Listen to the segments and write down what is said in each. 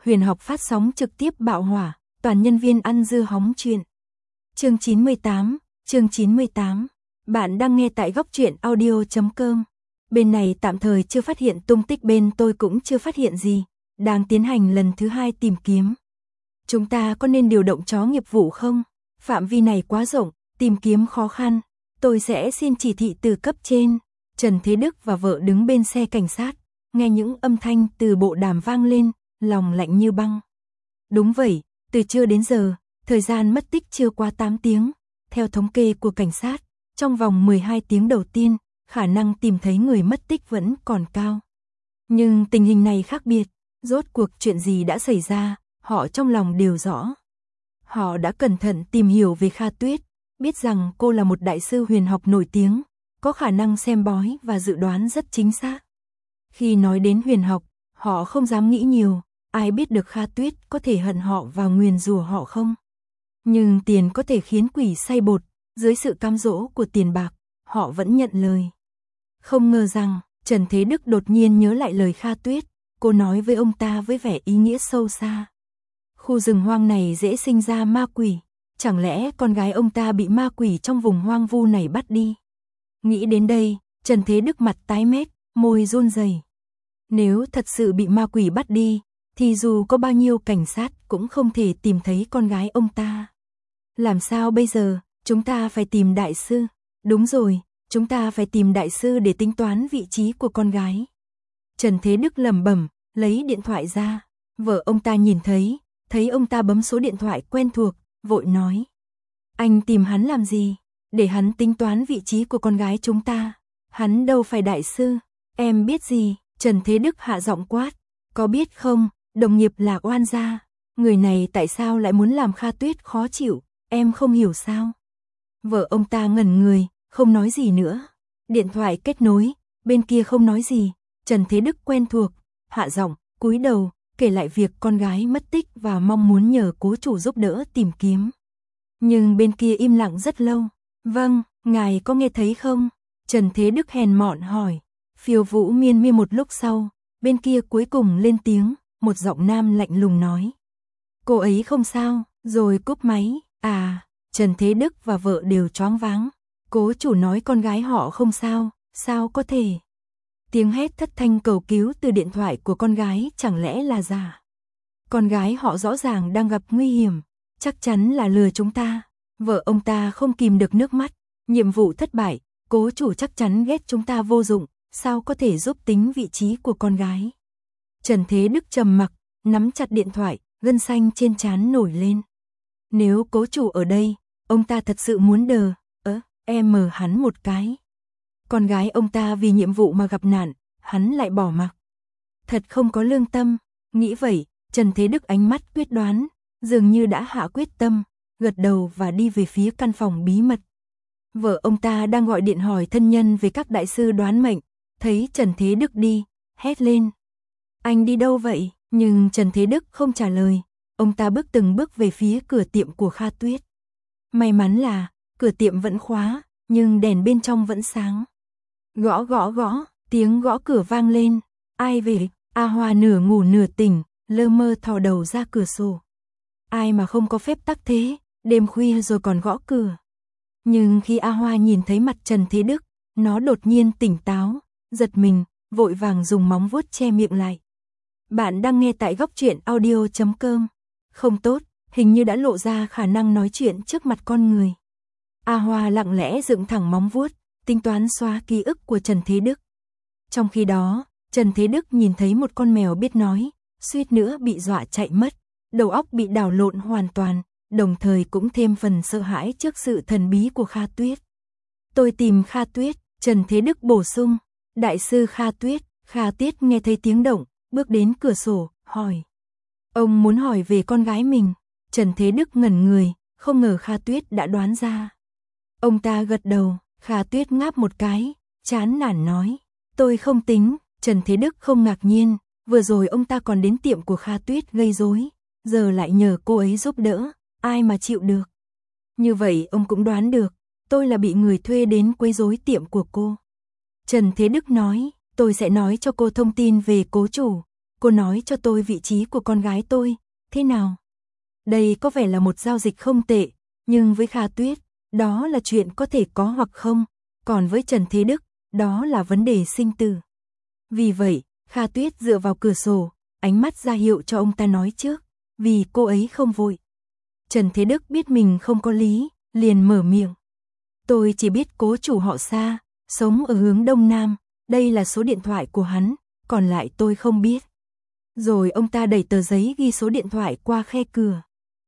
Huyền học phát sóng trực tiếp bạo hỏa, toàn nhân viên ăn dưa hóng chuyện. Chương 98. Bạn đang nghe tại góc truyện audio.com. Bên này tạm thời chưa phát hiện tung tích, bên tôi cũng chưa phát hiện gì, đang tiến hành lần thứ 2 tìm kiếm. Chúng ta có nên điều động chó nghiệp vụ không? Phạm vi này quá rộng, tìm kiếm khó khăn. Tôi sẽ xin chỉ thị từ cấp trên. Trần Thế Đức và vợ đứng bên xe cảnh sát, nghe những âm thanh từ bộ đàm vang lên, lòng lạnh như băng. Đúng vậy, từ trưa đến giờ, thời gian mất tích chưa qua 8 tiếng. Theo thống kê của cảnh sát, trong vòng 12 tiếng đầu tiên, khả năng tìm thấy người mất tích vẫn còn cao. Nhưng tình hình này khác biệt, rốt cuộc chuyện gì đã xảy ra, họ trong lòng đều rõ. Họ đã cẩn thận tìm hiểu về Kha Tuyết, biết rằng cô là một đại sư huyền học nổi tiếng, có khả năng xem bói và dự đoán rất chính xác. Khi nói đến huyền học, họ không dám nghĩ nhiều, ai biết được Kha Tuyết có thể hận họ và nguyền rủa họ không? Nhưng tiền có thể khiến quỷ say bột, dưới sự cám dỗ của tiền bạc, họ vẫn nhận lời. Không ngờ rằng, Trần Thế Đức đột nhiên nhớ lại lời Kha Tuyết, cô nói với ông ta với vẻ ý nghĩa sâu xa. Khu rừng hoang này dễ sinh ra ma quỷ, chẳng lẽ con gái ông ta bị ma quỷ trong vùng hoang vu này bắt đi? Nghĩ đến đây, Trần Thế Đức mặt tái mét, môi run rẩy. Nếu thật sự bị ma quỷ bắt đi, thì dù có bao nhiêu cảnh sát cũng không thể tìm thấy con gái ông ta. Làm sao bây giờ? Chúng ta phải tìm đại sư. Đúng rồi, chúng ta phải tìm đại sư để tính toán vị trí của con gái. Trần Thế Đức lẩm bẩm, lấy điện thoại ra. Vợ ông ta nhìn thấy ông ta bấm số điện thoại quen thuộc, vội nói. Anh tìm hắn làm gì? Để hắn tính toán vị trí của con gái chúng ta. Hắn đâu phải đại sư. Em biết gì? Trần Thế Đức hạ giọng quát. Có biết không, đồng nghiệp là oan gia. Người này tại sao lại muốn làm Kha Tuyết khó chịu, em không hiểu sao? Vợ ông ta ngẩn người, không nói gì nữa. Điện thoại kết nối, bên kia không nói gì. Trần Thế Đức quen thuộc, hạ giọng, cúi đầu, kể lại việc con gái mất tích và mong muốn nhờ cố chủ giúp đỡ tìm kiếm. Nhưng bên kia im lặng rất lâu. Vâng, ngài có nghe thấy không? Trần Thế Đức hèn mọn hỏi. Phiêu Vũ miên miên một lúc sau, bên kia cuối cùng lên tiếng, một giọng nam lạnh lùng nói. Cô ấy không sao, rồi cúp máy. À, Trần Thế Đức và vợ đều choáng váng. Cố chủ nói con gái họ không sao, sao có thể? Tiếng hét thất thanh cầu cứu từ điện thoại của con gái chẳng lẽ là giả? Con gái họ rõ ràng đang gặp nguy hiểm, chắc chắn là lừa chúng ta. Vợ ông ta không kìm được nước mắt, nhiệm vụ thất bại, cố chủ chắc chắn ghét chúng ta vô dụng, sao có thể giúp tính vị trí của con gái? Trần Thế Đức trầm mặc, nắm chặt điện thoại, gân xanh trên trán nổi lên. Nếu cố chủ ở đây, ông ta thật sự muốn đờ, em mờ hắn một cái. Con gái ông ta vì nhiệm vụ mà gặp nạn, hắn lại bỏ mặc. Thật không có lương tâm, nghĩ vậy, Trần Thế Đức ánh mắt quyết đoán, dường như đã hạ quyết tâm, gật đầu và đi về phía căn phòng bí mật. Vợ ông ta đang gọi điện hỏi thân nhân về các đại sư đoán mệnh, thấy Trần Thế Đức đi, hét lên. Anh đi đâu vậy? Nhưng Trần Thế Đức không trả lời, ông ta bước từng bước về phía cửa tiệm của Kha Tuyết. May mắn là, cửa tiệm vẫn khóa, nhưng đèn bên trong vẫn sáng. Gõ gõ gõ, tiếng gõ cửa vang lên. Ai về? A Hoa nửa ngủ nửa tỉnh, lơ mơ thò đầu ra cửa sổ. Ai mà không có phép tắc thế, đêm khuya rồi còn gõ cửa. Nhưng khi A Hoa nhìn thấy mặt Trần Thế Đức, nó đột nhiên tỉnh táo, giật mình, vội vàng dùng móng vuốt che miệng lại. Bạn đang nghe tại góc truyện audio.com. Không tốt, hình như đã lộ ra khả năng nói chuyện trước mặt con người. A Hoa lặng lẽ dựng thẳng móng vuốt, tính toán xóa ký ức của Trần Thế Đức. Trong khi đó, Trần Thế Đức nhìn thấy một con mèo biết nói, suýt nữa bị dọa chạy mất, đầu óc bị đảo lộn hoàn toàn, đồng thời cũng thêm phần sợ hãi trước sự thần bí của Kha Tuyết. Tôi tìm Kha Tuyết, Trần Thế Đức bổ sung. Đại sư Kha Tuyết. Kha Tuyết nghe thấy tiếng động, bước đến cửa sổ, hỏi. Ông muốn hỏi về con gái mình. Trần Thế Đức ngẩn người, không ngờ Kha Tuyết đã đoán ra. Ông ta gật đầu, Kha Tuyết ngáp một cái, chán nản nói. Tôi không tính. Trần Thế Đức không ngạc nhiên, vừa rồi ông ta còn đến tiệm của Kha Tuyết gây rối, giờ lại nhờ cô ấy giúp đỡ, ai mà chịu được. Như vậy ông cũng đoán được, tôi là bị người thuê đến quấy rối tiệm của cô. Trần Thế Đức nói, tôi sẽ nói cho cô thông tin về cố chủ. cô nói cho tôi vị trí của con gái tôi, thế nào? Đây có vẻ là một giao dịch không tệ, nhưng với Kha Tuyết, đó là chuyện có thể có hoặc không, còn với Trần Thế Đức, đó là vấn đề sinh tử. Vì vậy, Kha Tuyết dựa vào cửa sổ, ánh mắt ra hiệu cho ông ta nói trước, vì cô ấy không vội. Trần Thế Đức biết mình không có lý, liền mở miệng. Tôi chỉ biết cố chủ họ Sa, sống ở hướng Đông Nam, đây là số điện thoại của hắn, còn lại tôi không biết. Rồi ông ta đẩy tờ giấy ghi số điện thoại qua khe cửa.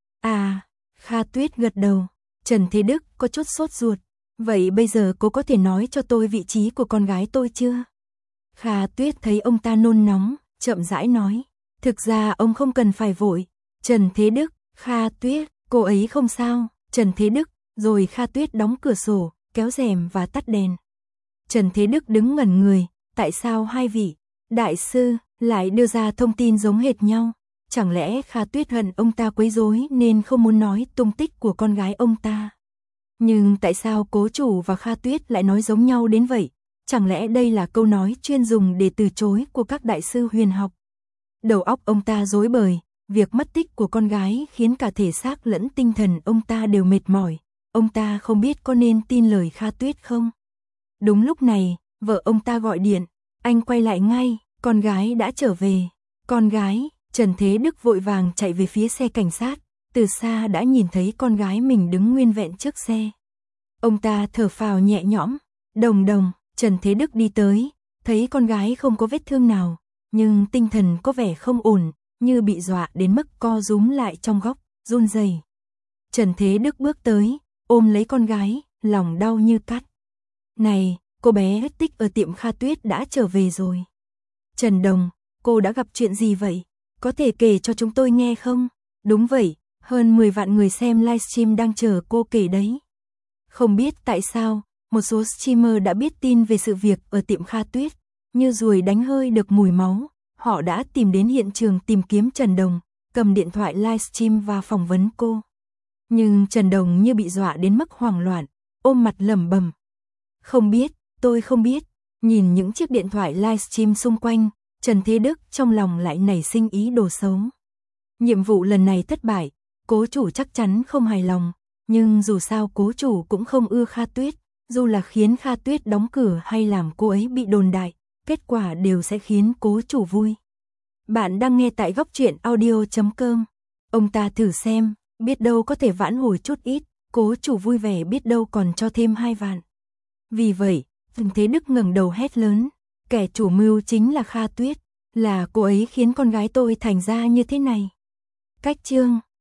À, Kha Tuyết gật đầu. Trần Thế Đức có chút sốt ruột. Vậy bây giờ cô có thể nói cho tôi vị trí của con gái tôi chưa? Kha Tuyết thấy ông ta nôn nóng, chậm rãi nói. Thực ra ông không cần phải vội. Trần Thế Đức, Kha Tuyết, cô ấy không sao. Trần Thế Đức, rồi Kha Tuyết đóng cửa sổ, kéo rèm và tắt đèn. Trần Thế Đức đứng ngẩn người. Tại sao hai vị đại sư lại đưa ra thông tin giống hệt nhau? Chẳng lẽ Kha Tuyết hận ông ta quấy rối nên không muốn nói tung tích của con gái ông ta? Nhưng tại sao cố chủ và Kha Tuyết lại nói giống nhau đến vậy? Chẳng lẽ đây là câu nói chuyên dùng để từ chối của các đại sư huyền học? Đầu óc ông ta rối bời, việc mất tích của con gái khiến cả thể xác lẫn tinh thần ông ta đều mệt mỏi. Ông ta không biết có nên tin lời Kha Tuyết không? Đúng lúc này, vợ ông ta gọi điện, anh quay lại ngay, con gái đã trở về. Con gái, Trần Thế Đức vội vàng chạy về phía xe cảnh sát, từ xa đã nhìn thấy con gái mình đứng nguyên vẹn trước xe. Ông ta thở phào nhẹ nhõm, Đồng, Trần Thế Đức đi tới, thấy con gái không có vết thương nào, nhưng tinh thần có vẻ không ổn, như bị dọa đến mức co rúm lại trong góc, run rẩy. Trần Thế Đức bước tới, ôm lấy con gái, lòng đau như cắt. Này, cô bé mất tích ở tiệm Kha Tuyết đã trở về rồi. Trần Đồng, cô đã gặp chuyện gì vậy? Có thể kể cho chúng tôi nghe không? Đúng vậy, hơn 10 vạn người xem livestream đang chờ cô kể đấy. Không biết tại sao, một số streamer đã biết tin về sự việc ở tiệm Kha Tuyết, như ruồi đánh hơi được mùi máu, họ đã tìm đến hiện trường tìm kiếm Trần Đồng, cầm điện thoại livestream và phỏng vấn cô. Nhưng Trần Đồng như bị dọa đến mức hoảng loạn, ôm mặt lẩm bẩm. Không biết, tôi không biết. Nhìn những chiếc điện thoại livestream xung quanh, Trần Thế Đức trong lòng lại nảy sinh ý đồ xấu. Nhiệm vụ lần này thất bại, cố chủ chắc chắn không hài lòng, nhưng dù sao cố chủ cũng không ưa Kha Tuyết, dù là khiến Kha Tuyết đóng cửa hay làm cô ấy bị đồn đại, kết quả đều sẽ khiến cố chủ vui. Bạn đang nghe tại góc truyện audio.com. Ông ta thử xem, biết đâu có thể vãn hồi chút ít, cố chủ vui vẻ biết đâu còn cho thêm 2 vạn. Vì vậy, Trần Thế Đức ngẩng đầu hét lớn, kẻ chủ mưu chính là Kha Tuyết, là cô ấy khiến con gái tôi thành ra như thế này. Cách chương